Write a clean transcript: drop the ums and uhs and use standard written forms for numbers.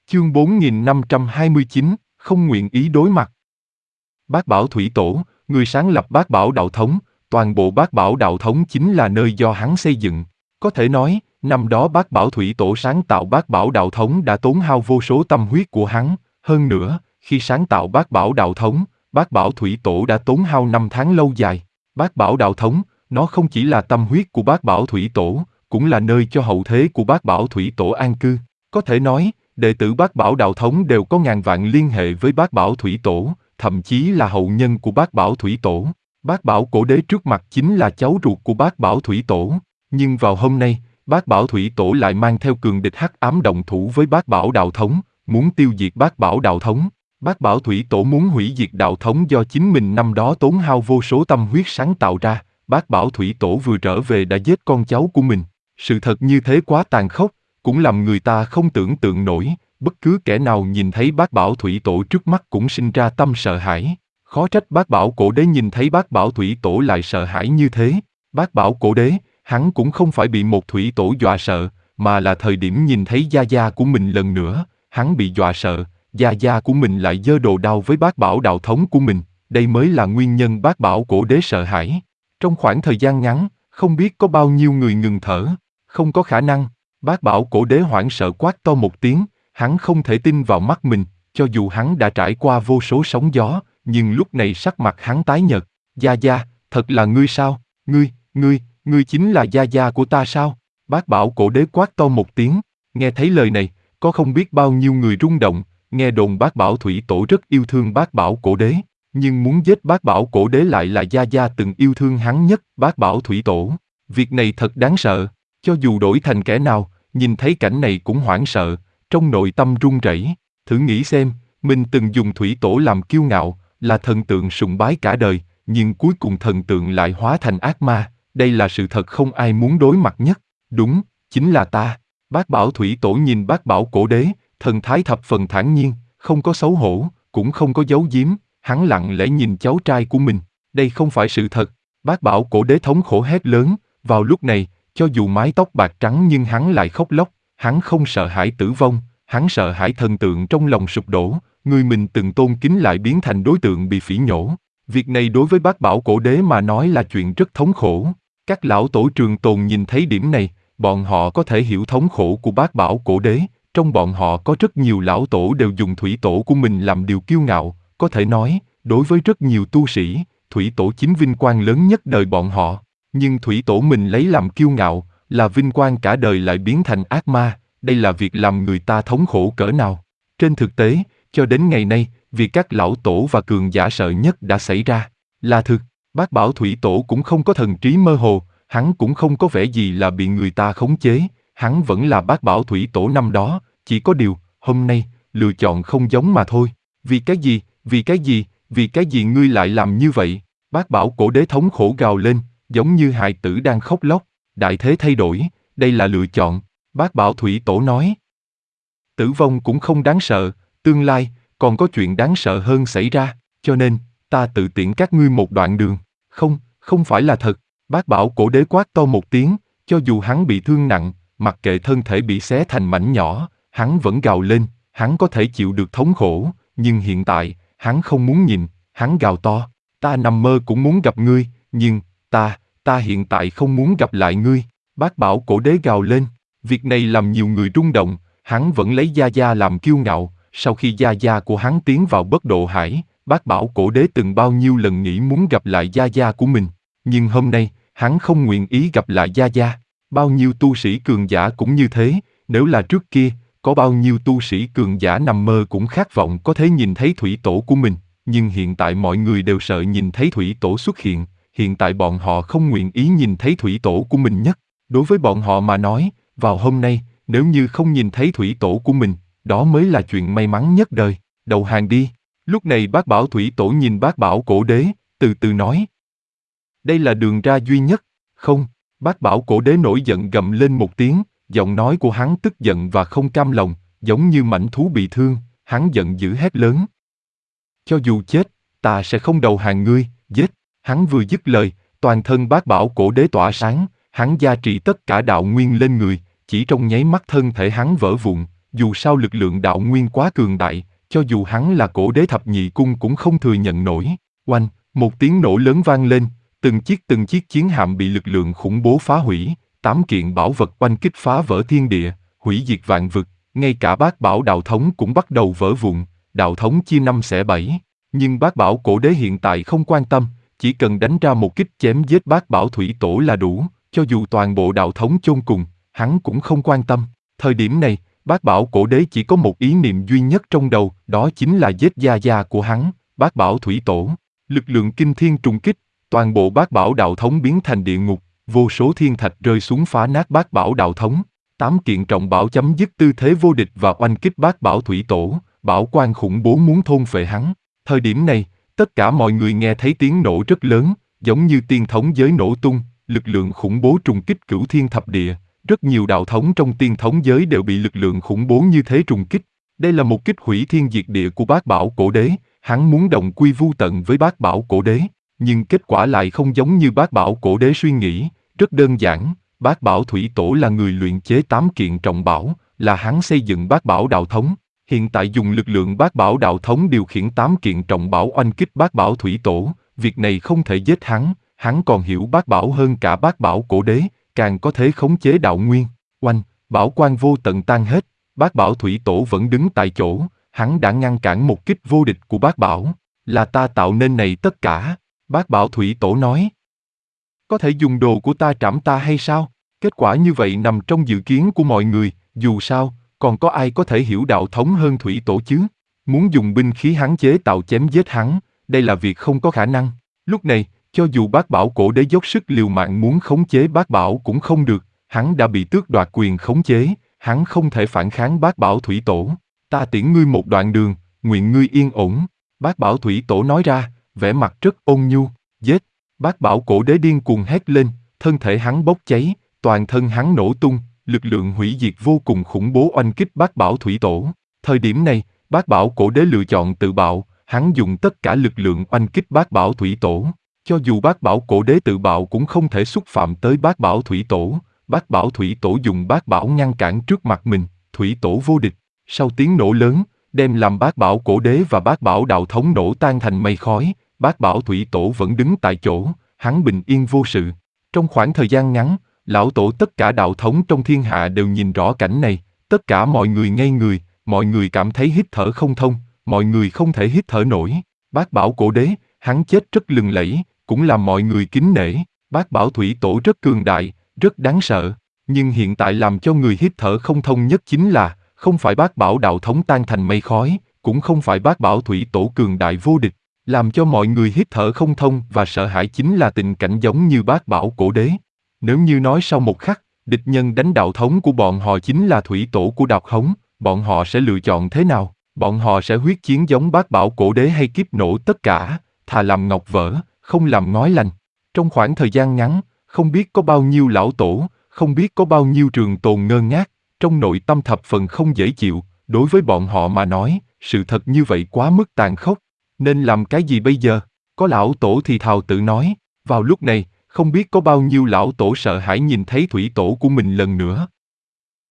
Chương 4529, không nguyện ý đối mặt. Bát Bảo Thủy Tổ, người sáng lập Bát Bảo Đạo Thống, toàn bộ Bát Bảo Đạo Thống chính là nơi do hắn xây dựng. Có thể nói, năm đó Bát Bảo Thủy Tổ sáng tạo Bát Bảo Đạo Thống đã tốn hao vô số tâm huyết của hắn. Hơn nữa, khi sáng tạo Bát Bảo Đạo Thống, Bát Bảo Thủy Tổ đã tốn hao 5 tháng lâu dài. Bát Bảo Đạo Thống, nó không chỉ là tâm huyết của Bát Bảo Thủy Tổ, cũng là nơi cho hậu thế của Bát Bảo Thủy Tổ an cư. Có thể nói, đệ tử Bát Bảo Đạo Thống đều có ngàn vạn liên hệ với Bát Bảo Thủy Tổ, thậm chí là hậu nhân của Bát Bảo Thủy Tổ. Bát Bảo Cổ Đế trước mặt chính là cháu ruột của Bát Bảo Thủy Tổ, nhưng vào hôm nay, Bát Bảo Thủy Tổ lại mang theo cường địch hắc ám động thủ với Bát Bảo Đạo Thống, muốn tiêu diệt Bát Bảo Đạo Thống. Bát Bảo Thủy Tổ muốn hủy diệt đạo thống do chính mình năm đó tốn hao vô số tâm huyết sáng tạo ra. Bát Bảo Thủy Tổ vừa trở về đã giết con cháu của mình. Sự thật như thế quá tàn khốc, cũng làm người ta không tưởng tượng nổi. Bất cứ kẻ nào nhìn thấy Bát Bảo Thủy Tổ trước mắt cũng sinh ra tâm sợ hãi. Khó trách Bát Bảo Cổ Đế nhìn thấy Bát Bảo Thủy Tổ lại sợ hãi như thế. Bát Bảo Cổ Đế, hắn cũng không phải bị một Thủy Tổ dọa sợ, mà là thời điểm nhìn thấy gia gia của mình lần nữa, hắn bị dọa sợ. Gia gia của mình lại giơ đồ đao với Bát Bảo Đạo Thống của mình, đây mới là nguyên nhân Bát Bảo Cổ Đế sợ hãi. Trong khoảng thời gian ngắn, không biết có bao nhiêu người ngừng thở. Không có khả năng. Bát Bảo Cổ Đế hoảng sợ quát to một tiếng, hắn không thể tin vào mắt mình, cho dù hắn đã trải qua vô số sóng gió, nhưng lúc này sắc mặt hắn tái nhợt. Gia gia, thật là ngươi sao? Ngươi chính là gia gia của ta sao? Bát Bảo Cổ Đế quát to một tiếng, nghe thấy lời này, có không biết bao nhiêu người rung động. Nghe đồn Bát Bảo Thủy Tổ rất yêu thương Bát Bảo Cổ Đế, nhưng muốn giết Bát Bảo Cổ Đế lại là gia gia từng yêu thương hắn nhất, Bát Bảo Thủy Tổ. Việc này thật đáng sợ, cho dù đổi thành kẻ nào, nhìn thấy cảnh này cũng hoảng sợ, trong nội tâm run rẩy. Thử nghĩ xem, mình từng dùng Thủy Tổ làm kiêu ngạo, là thần tượng sùng bái cả đời, nhưng cuối cùng thần tượng lại hóa thành ác ma, đây là sự thật không ai muốn đối mặt nhất. Đúng, chính là ta. Bát Bảo Thủy Tổ nhìn Bát Bảo Cổ Đế, thần thái thập phần thản nhiên, không có xấu hổ, cũng không có giấu giếm, hắn lặng lẽ nhìn cháu trai của mình, đây không phải sự thật. Bát Bảo Cổ Đế thống khổ hét lớn, vào lúc này, cho dù mái tóc bạc trắng nhưng hắn lại khóc lóc, hắn không sợ hãi tử vong, hắn sợ hãi thần tượng trong lòng sụp đổ, người mình từng tôn kính lại biến thành đối tượng bị phỉ nhổ. Việc này đối với Bát Bảo Cổ Đế mà nói là chuyện rất thống khổ. Các lão tổ trường tồn nhìn thấy điểm này, bọn họ có thể hiểu thống khổ của Bát Bảo Cổ Đế. Trong bọn họ có rất nhiều lão tổ đều dùng Thủy Tổ của mình làm điều kiêu ngạo, có thể nói, đối với rất nhiều tu sĩ, Thủy Tổ chính vinh quang lớn nhất đời bọn họ. Nhưng Thủy Tổ mình lấy làm kiêu ngạo, là vinh quang cả đời lại biến thành ác ma, đây là việc làm người ta thống khổ cỡ nào. Trên thực tế, cho đến ngày nay, việc các lão tổ và cường giả sợ nhất đã xảy ra, là thực. Bát Bảo Thủy Tổ cũng không có thần trí mơ hồ, hắn cũng không có vẻ gì là bị người ta khống chế. Hắn vẫn là Bát Bảo Thủy Tổ năm đó, chỉ có điều, hôm nay, lựa chọn không giống mà thôi. Vì cái gì ngươi lại làm như vậy? Bát Bảo Cổ Đế thống khổ gào lên, giống như hài tử đang khóc lóc. Đại thế thay đổi, đây là lựa chọn. Bát Bảo Thủy Tổ nói. Tử vong cũng không đáng sợ, tương lai, còn có chuyện đáng sợ hơn xảy ra, cho nên, ta tự tiễn các ngươi một đoạn đường. Không phải là thật. Bát Bảo Cổ Đế quát to một tiếng, cho dù hắn bị thương nặng, mặc kệ thân thể bị xé thành mảnh nhỏ, hắn vẫn gào lên, hắn có thể chịu được thống khổ, nhưng hiện tại, hắn không muốn nhìn, hắn gào to, ta nằm mơ cũng muốn gặp ngươi, nhưng, ta hiện tại không muốn gặp lại ngươi. Bát Bảo Cổ Đế gào lên, việc này làm nhiều người rung động, hắn vẫn lấy gia gia làm kiêu ngạo, sau khi gia gia của hắn tiến vào bất độ hải, Bát Bảo Cổ Đế từng bao nhiêu lần nghĩ muốn gặp lại gia gia của mình, nhưng hôm nay, hắn không nguyện ý gặp lại gia gia. Bao nhiêu tu sĩ cường giả cũng như thế, nếu là trước kia, có bao nhiêu tu sĩ cường giả nằm mơ cũng khát vọng có thể nhìn thấy Thủy Tổ của mình, nhưng hiện tại mọi người đều sợ nhìn thấy Thủy Tổ xuất hiện, hiện tại bọn họ không nguyện ý nhìn thấy Thủy Tổ của mình nhất. Đối với bọn họ mà nói, vào hôm nay, nếu như không nhìn thấy Thủy Tổ của mình, đó mới là chuyện may mắn nhất đời, đầu hàng đi. Lúc này Bát Bảo Thủy Tổ nhìn Bát Bảo Cổ Đế, từ từ nói. Đây là đường ra duy nhất, không. Bát Bảo Cổ Đế nổi giận gầm lên một tiếng, giọng nói của hắn tức giận và không cam lòng, giống như mãnh thú bị thương, hắn giận dữ hét lớn. Cho dù chết, ta sẽ không đầu hàng ngươi, giết. Hắn vừa dứt lời, toàn thân Bát Bảo Cổ Đế tỏa sáng, hắn gia trị tất cả đạo nguyên lên người, chỉ trong nháy mắt thân thể hắn vỡ vụn, dù sao lực lượng đạo nguyên quá cường đại, cho dù hắn là cổ đế thập nhị cung cũng không thừa nhận nổi. Oanh, một tiếng nổ lớn vang lên, từng chiếc chiến hạm bị lực lượng khủng bố phá hủy, 8 kiện bảo vật oanh kích phá vỡ thiên địa, hủy diệt vạn vực, ngay cả bát bảo đạo thống cũng bắt đầu vỡ vụn, đạo thống chia 5 xẻ 7. Nhưng bát bảo cổ đế hiện tại không quan tâm, chỉ cần đánh ra một kích chém giết bát bảo thủy tổ là đủ, cho dù toàn bộ đạo thống chôn cùng, hắn cũng không quan tâm. Thời điểm này, bát bảo cổ đế chỉ có một ý niệm duy nhất trong đầu, đó chính là giết gia gia của hắn, bát bảo thủy tổ. Lực lượng kinh thiên trùng kích, toàn bộ bát bảo đạo thống biến thành địa ngục, vô số thiên thạch rơi xuống phá nát bát bảo đạo thống. 8 kiện trọng bảo chấm dứt tư thế vô địch và oanh kích bát bảo thủy tổ, bảo quan khủng bố muốn thôn phệ hắn. Thời điểm này, tất cả mọi người nghe thấy tiếng nổ rất lớn, giống như tiên thống giới nổ tung, lực lượng khủng bố trùng kích cửu thiên thập địa. Rất nhiều đạo thống trong tiên thống giới đều bị lực lượng khủng bố như thế trùng kích. Đây là một kích hủy thiên diệt địa của bát bảo cổ đế, hắn muốn đồng quy vu tận với bát bảo cổ đế, nhưng kết quả lại không giống như bát bảo cổ đế suy nghĩ, rất đơn giản, bát bảo thủy tổ là người luyện chế 8 kiện trọng bảo, là hắn xây dựng bát bảo đạo thống, hiện tại dùng lực lượng bát bảo đạo thống điều khiển 8 kiện trọng bảo oanh kích bát bảo thủy tổ, việc này không thể giết hắn còn hiểu bát bảo hơn cả bát bảo cổ đế, càng có thể khống chế đạo nguyên. Oanh, bảo quan vô tận tan hết, bát bảo thủy tổ vẫn đứng tại chỗ, hắn đã ngăn cản một kích vô địch của bát bảo, là ta tạo nên này tất cả, bát bảo thủy tổ nói. Có thể dùng đồ của ta trảm ta hay sao? Kết quả như vậy nằm trong dự kiến của mọi người, dù sao, còn có ai có thể hiểu đạo thống hơn thủy tổ chứ? Muốn dùng binh khí hắn chế tạo chém giết hắn, đây là việc không có khả năng. Lúc này, cho dù bát bảo cổ đế dốc sức liều mạng muốn khống chế bát bảo cũng không được, hắn đã bị tước đoạt quyền khống chế, hắn không thể phản kháng bát bảo thủy tổ. Ta tiễn ngươi một đoạn đường, nguyện ngươi yên ổn, bát bảo thủy tổ nói ra, vẻ mặt rất ôn nhu, giết. Bát bảo cổ đế điên cuồng hét lên, thân thể hắn bốc cháy, toàn thân hắn nổ tung, lực lượng hủy diệt vô cùng khủng bố oanh kích bát bảo thủy tổ. Thời điểm này, bát bảo cổ đế lựa chọn tự bạo, hắn dùng tất cả lực lượng oanh kích bát bảo thủy tổ. Cho dù bát bảo cổ đế tự bạo cũng không thể xúc phạm tới bát bảo thủy tổ, bát bảo thủy tổ dùng bát bảo ngăn cản trước mặt mình, thủy tổ vô địch. Sau tiếng nổ lớn, đem làm bát bảo cổ đế và bát bảo đạo thống nổ tan thành mây khói, bát bảo thủy tổ vẫn đứng tại chỗ, hắn bình yên vô sự. Trong khoảng thời gian ngắn, lão tổ tất cả đạo thống trong thiên hạ đều nhìn rõ cảnh này, tất cả mọi người ngây người, mọi người cảm thấy hít thở không thông, mọi người không thể hít thở nổi. Bát bảo cổ đế, hắn chết rất lừng lẫy, cũng làm mọi người kính nể. Bát bảo thủy tổ rất cường đại, rất đáng sợ, nhưng hiện tại làm cho người hít thở không thông nhất chính là, không phải bát bảo đạo thống tan thành mây khói, cũng không phải bát bảo thủy tổ cường đại vô địch. Làm cho mọi người hít thở không thông và sợ hãi chính là tình cảnh giống như bát bảo cổ đế. Nếu như nói sau một khắc, địch nhân đánh đạo thống của bọn họ chính là thủy tổ của đạo thống, bọn họ sẽ lựa chọn thế nào? Bọn họ sẽ huyết chiến giống bát bảo cổ đế hay kiếp nổ tất cả, thà làm ngọc vỡ, không làm ngói lành. Trong khoảng thời gian ngắn, không biết có bao nhiêu lão tổ, không biết có bao nhiêu trường tồn ngơ ngác, trong nội tâm thập phần không dễ chịu, đối với bọn họ mà nói, sự thật như vậy quá mức tàn khốc. Nên làm cái gì bây giờ? Có lão tổ thì thào tự nói, vào lúc này, không biết có bao nhiêu lão tổ sợ hãi nhìn thấy thủy tổ của mình lần nữa.